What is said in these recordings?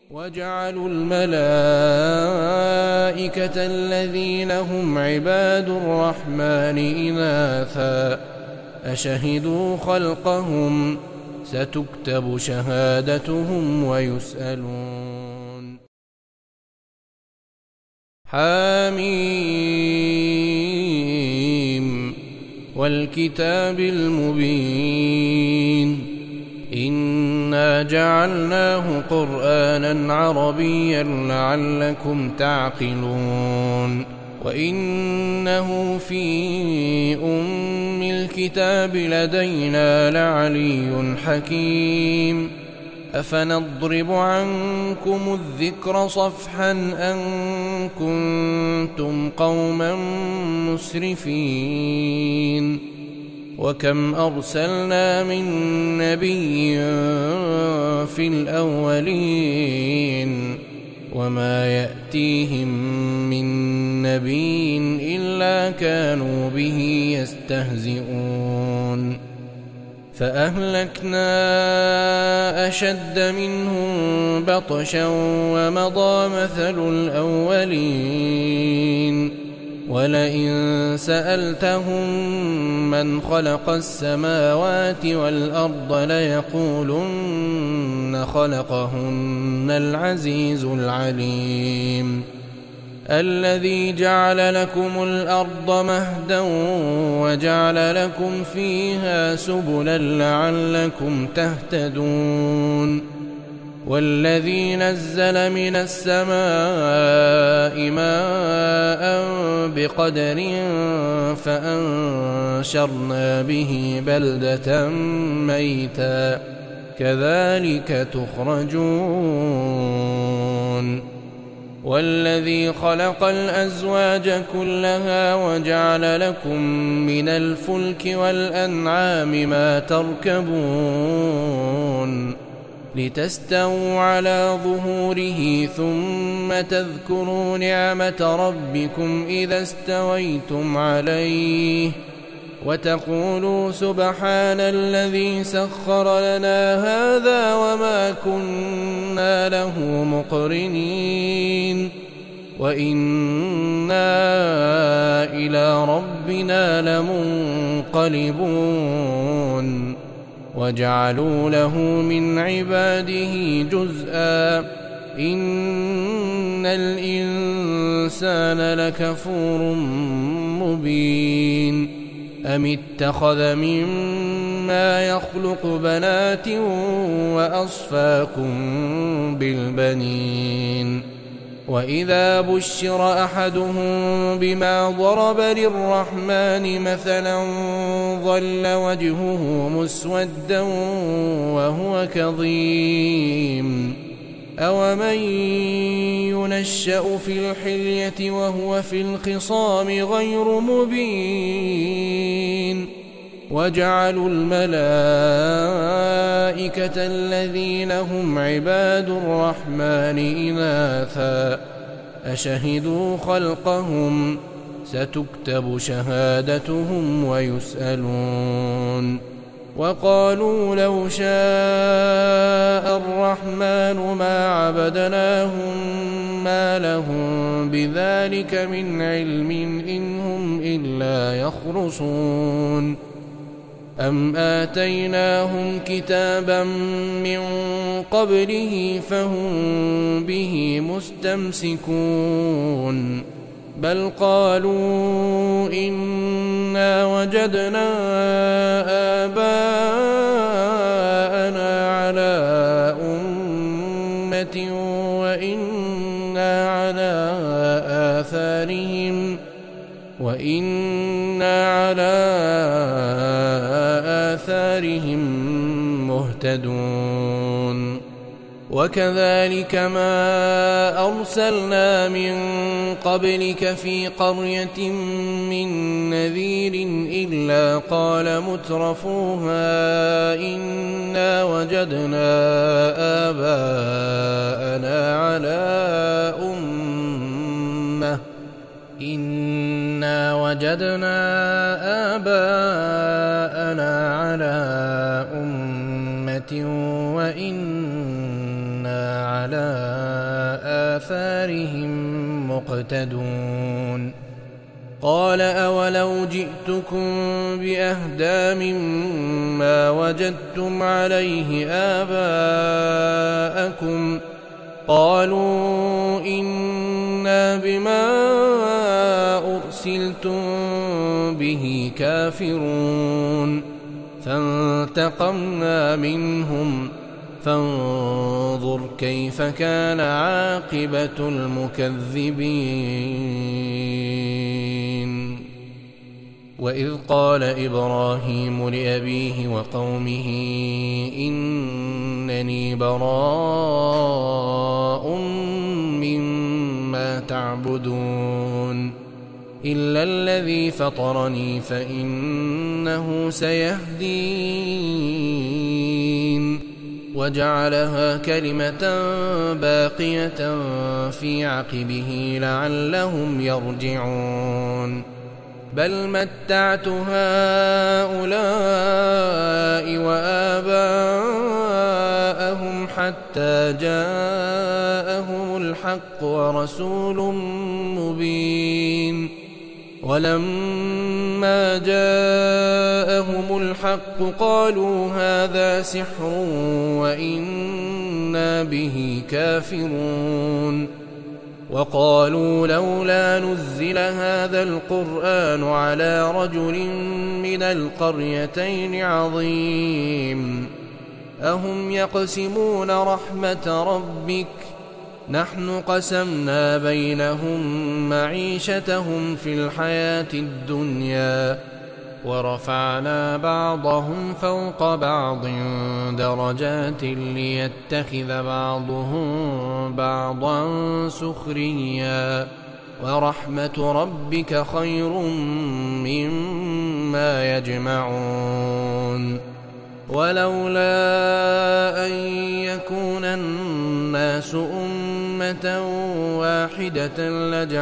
وجعلوا الملائكة الذين هم عباد الرحمن إناثا أشهدوا خلقهم ستكتب شهادتهم ويسألون. حميم والكتاب المبين إنا جعلناه قرآنا عربيا لعلكم تعقلون وإنه في أم الكتاب لدينا لعلي حكيم أفنضرب عنكم الذكر صفحا أن كنتم قوما مسرفين وكم أرسلنا من نبي في الأولين وما يأتيهم من نبي إلا كانوا به يستهزئون فأهلكنا أشد منهم بطشا ومضى مثل الأولين ولئن سألتهم من خلق السماوات والأرض ليقولن خلقهن العزيز العليم الذي جعل لكم الأرض مهدا وجعل لكم فيها سبلا لعلكم تهتدون والذي نزل من السماء ماء بقدر فأنشرنا به بلدة ميتا كذلك تخرجون والذي خلق الأزواج كلها وجعل لكم من الفلك والأنعام ما تركبون لتستووا على ظهوره ثم تذكروا نعمة ربكم إذا استويتم عليه وتقولوا سبحان الذي سخر لنا هذا وما كنا له مقرنين وإنا إلى ربنا لمنقلبون وجعلوا له من عباده جزءا إن الإنسان لكفور مبين أم اتخذ مما يخلق بنات وأصفاكم بالبنين وإذا بشر أحدهم بما ضرب للرحمن مثلا ظل وجهه مسودا وهو كظيم أومن ينشأ في الحلية وهو في الخصام غير مبين وجعلوا الملائكة الذين هم عباد الرحمن إناثا أشهدوا خلقهم ستكتب شهادتهم ويسألون وقالوا لو شاء الرحمن ما عبدناهم ما لهم بذلك من علم إن هم إلا يخرصون أم آتيناهم كتابا من قبله فهم به مستمسكون بل قالوا إنا وجدنا آباءنا على أمة وإنا على آثارهم مهتدون وكذلك ما أرسلنا من قبلك في قرية من نذير إلا قال مترفوها إنا وجدنا آباءنا على أمة وإنا على آثارهم مقتدون قال أولو جئتكم بأهدى مما وجدتم عليه آباءكم قالوا إنا بما أرسلتم به كافرون فانتقمنا منهم فانظر كيف كان عاقبة المكذبين وإذ قال إبراهيم لأبيه وقومه إنني براء مما تعبدون إلا الذي فطرني فإنه سيهدين وجعلها كلمة باقية في عقبه لعلهم يرجعون بل متعت هؤلاء وآباءهم حتى جاءهم الحق ورسول مبين ولما جاءهم الحق قالوا هذا سحر وإنا به كافرون وقالوا لولا نزل هذا القرآن على رجل من القريتين عظيم أهم يقسمون رحمة ربك نحن قسمنا بينهم معيشتهم في الحياة الدنيا ورفعنا بعضهم فوق بعض درجات ليتخذ بعضهم بعضا سخريا ورحمة ربك خير مما يجمعون ولولا أن يكون الناس أمة واحدة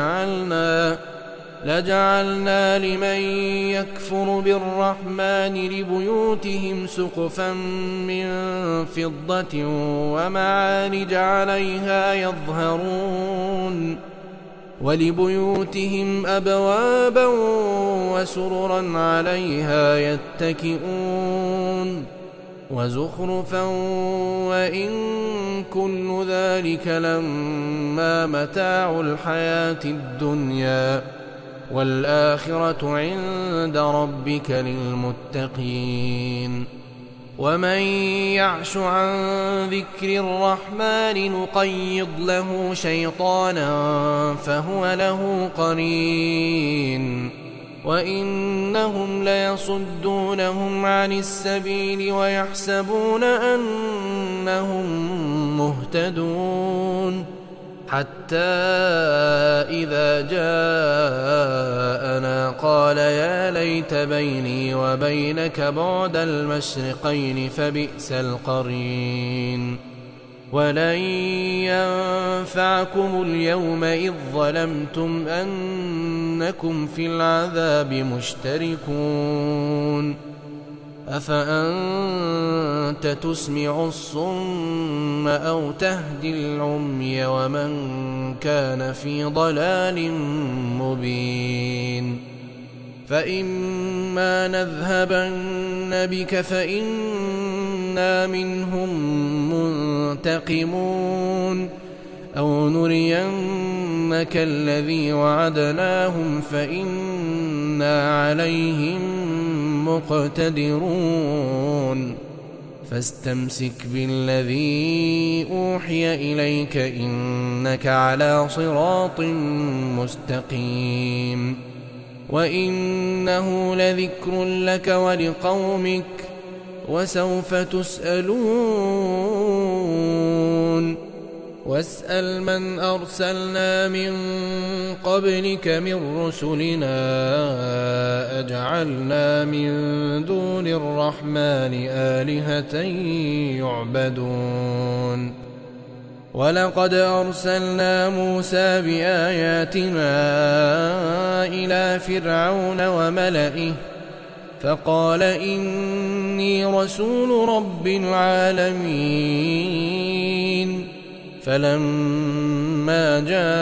لجعلنا لمن يكفر بالرحمن لبيوتهم سقفا من فضة ومعارج عليها يظهرون ولبيوتهم أبوابا وسررا عليها يتكئون وزخرفا وإن كل ذلك لما متاع الحياة الدنيا والآخرة عند ربك للمتقين ومن يعش عن ذكر الرحمن نقيض له شيطانا فهو له قرين وإنهم ليصدونهم عن السبيل ويحسبون أنهم مهتدون حتى إذا جاءنا قال يا ليت بيني وبينك بعد المشرقين فبئس القرين ولن ينفعكم اليوم إذ ظلمتم أنكم في العذاب مشتركون أفأنت تسمع الصم أو تهدي العمي ومن كان في ضلال مبين فإما نذهبن بك فإنا منهم منتقمون أو نرينك الذي وعدناهم فإنا عليهم مقتدرون فاستمسك بالذي أوحي إليك إنك على صراط مستقيم وإنه لذكر لك ولقومك وسوف تسألون واسأل من أرسلنا من قبلك من رسلنا أجعلنا من دون الرحمن آلهة يعبدون ولقد أرسلنا موسى بآياتنا إلى فرعون وملئه فقال إني رسول رب العالمين فلما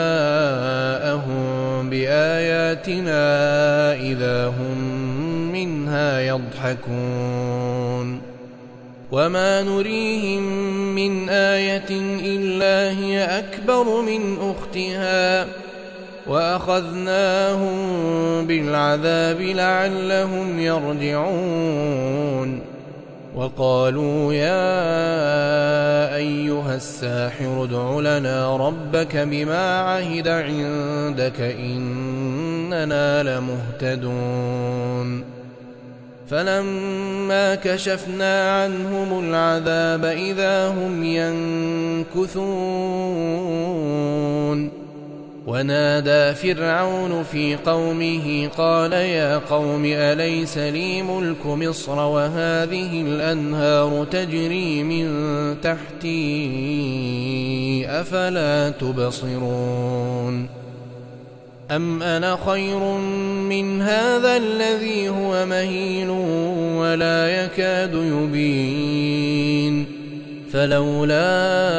جاءهم بآياتنا إذا هم منها يضحكون وما نريهم من آية إلا هي أكبر من أختها وأخذناهم بالعذاب لعلهم يرجعون وقالوا يا أيها الساحر ادع لنا ربك بما عهد عندك إننا لمهتدون فلما كشفنا عنهم العذاب إذا هم ينكثون ونادى فرعون في قومه قال يا قوم أليس لي ملك مصر وهذه الأنهار تجري من تحتي أفلا تبصرون أم أنا خير من هذا الذي هو مهين ولا يكاد يبين فلولا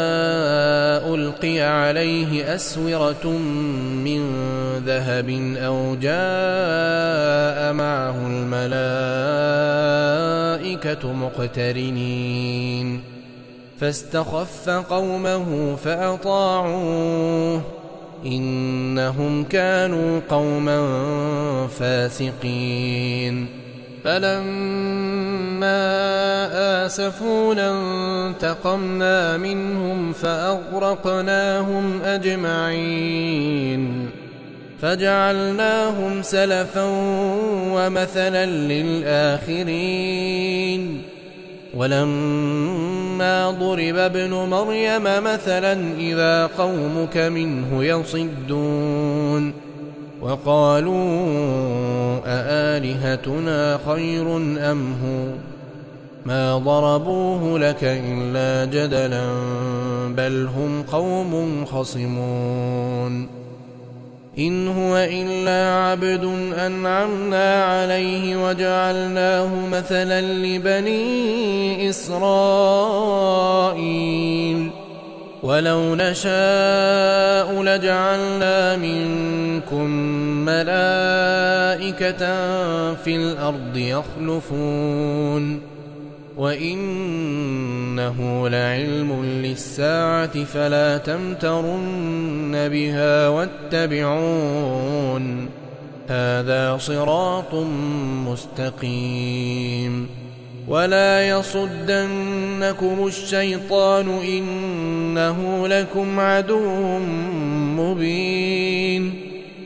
ألقي عليه أسورة من ذهب أو جاء معه الملائكة مقترنين فاستخف قومه فأطاعوه إنهم كانوا قوما فاسقين فلما آسفونا انتقمنا منهم فأغرقناهم أجمعين فجعلناهم سلفا ومثلا للآخرين ولما ضرب ابن مريم مثلا إذا قومك منه يصدون وقالوا أآلهتنا خير أم هو ما ضربوه لك إلا جدلا بل هم قوم خصمون إن هو إلا عبد أنعمنا عليه وجعلناه مثلا لبني إسرائيل ولو نشاء لجعلنا منكم ملائكة في الأرض يخلفون وإنه لعلم للساعة فلا تمترن بها واتبعون هذا صراط مستقيم ولا يصدنكم الشيطان إنه لكم عدو مبين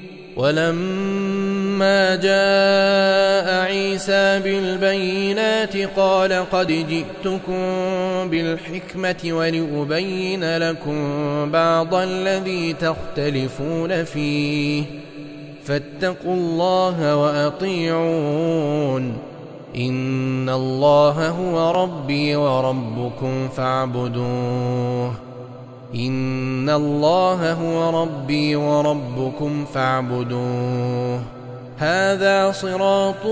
ولما جاء عيسى بالبينات قال قد جئتكم بالحكمة ولأبين لكم بعض الذي تختلفون فيه فاتقوا الله وأطيعون إن الله هو ربي وربكم فاعبدوه إن الله هو ربي وربكم فاعبدوه هذا صراط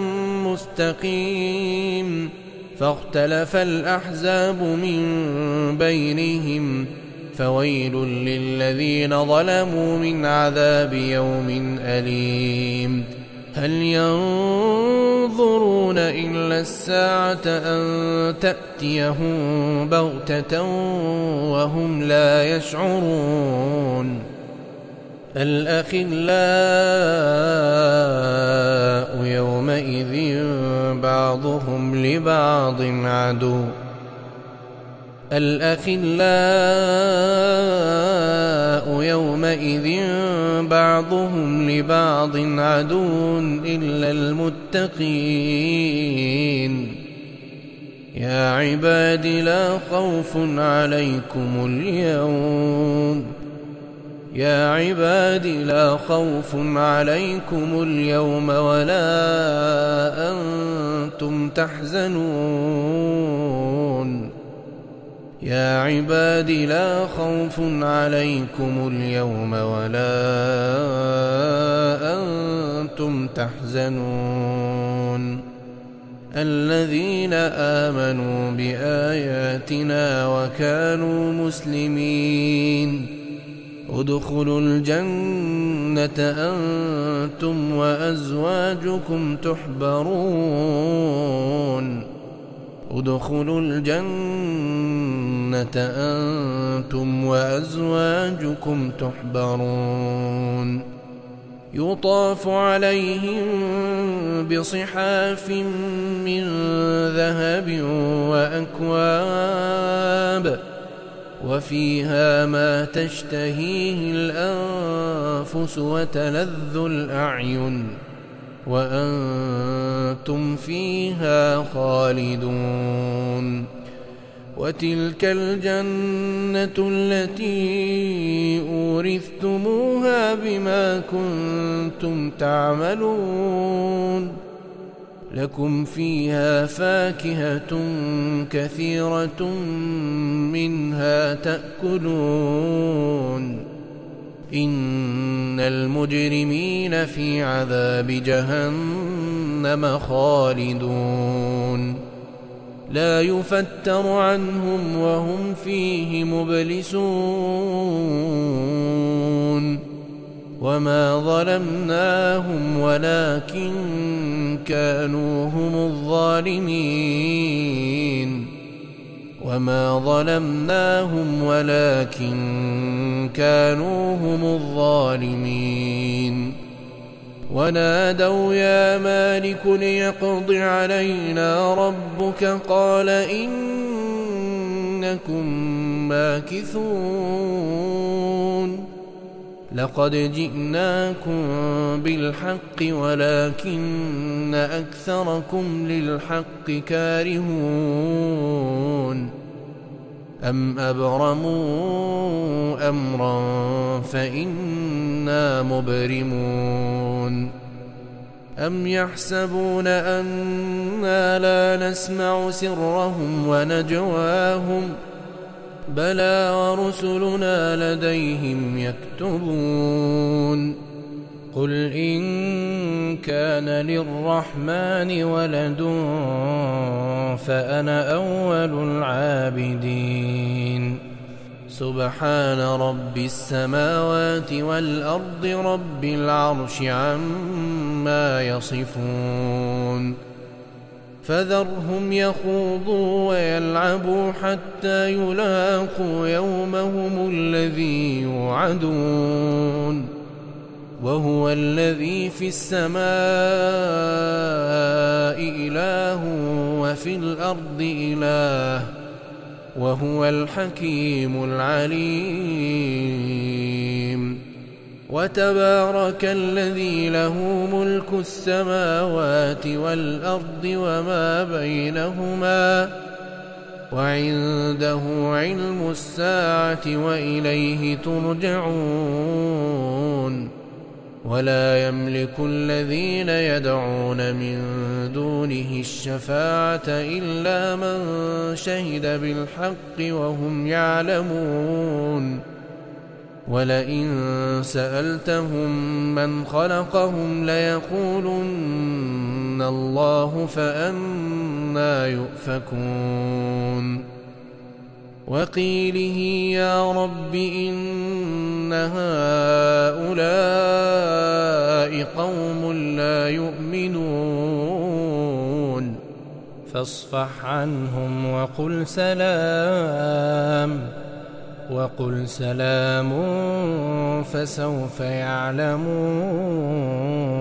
مستقيم فاختلف الأحزاب من بينهم فويل للذين ظلموا من عذاب يوم أليم هل ينظرون إلا الساعة أن تأتيهم بغتة وهم لا يشعرون الأخلاء يومئذ بعضهم لبعض عدو الأخلاء يومئذ بعضهم لبعض عدو إلا المتقين يا عباد لا خوف عليكم اليوم يا عباد لا خوف عليكم اليوم ولا أنتم تحزنون يا عباد لا خوف عليكم اليوم ولا أنتم تحزنون الذين آمنوا بآياتنا وكانوا مسلمين ادخلوا الجنة أنتم وأزواجكم تحبرون ادخلوا الجنة أنتم وأزواجكم تحبرون يطاف عليهم بصحاف من ذهب وأكواب وفيها ما تشتهيه الأنفس وتلذ الأعين وأنتم فيها خالدون وتلك الجنة التي أورثتموها بما كنتم تعملون لكم فيها فاكهة كثيرة منها تأكلون إن المجرمين في عذاب جهنم خالدون لا يفتر عنهم وهم فيه مبلسون وما ظلمناهم ولكن كانوا هم الظالمين وما ظلمناهم ولكن كانوا هم الظالمين ونادوا يا مالك ليقض علينا ربك قال إنكم ماكثون لقد جئناكم بالحق ولكن أكثركم للحق كارهون أم أبرموا أمرا فإنا مبرمون أم يحسبون أنا لا نسمع سرهم ونجواهم بلى ورسلنا لديهم يكتبون قل إن كان للرحمن ولد فأنا أول العابدين سبحان رب السماوات والأرض رب العرش عما يصفون فذرهم يخوضوا ويلعبوا حتى يلاقوا يومهم الذي يوعدون وهو الذي في السماء إله وفي الأرض إله وهو الحكيم العليم وتبارك الذي له ملك السماوات والأرض وما بينهما وعنده علم الساعة وإليه ترجعون ولا يملك الذين يدعون من دونه الشفاعة إلا من شهد بالحق وهم يعلمون ولئن سألتهم من خلقهم ليقولن الله فأنى يؤفكون وقيله يا رب إن هؤلاء قوم لا يؤمنون فاصفح عنهم وقل سلام فسوف يعلمون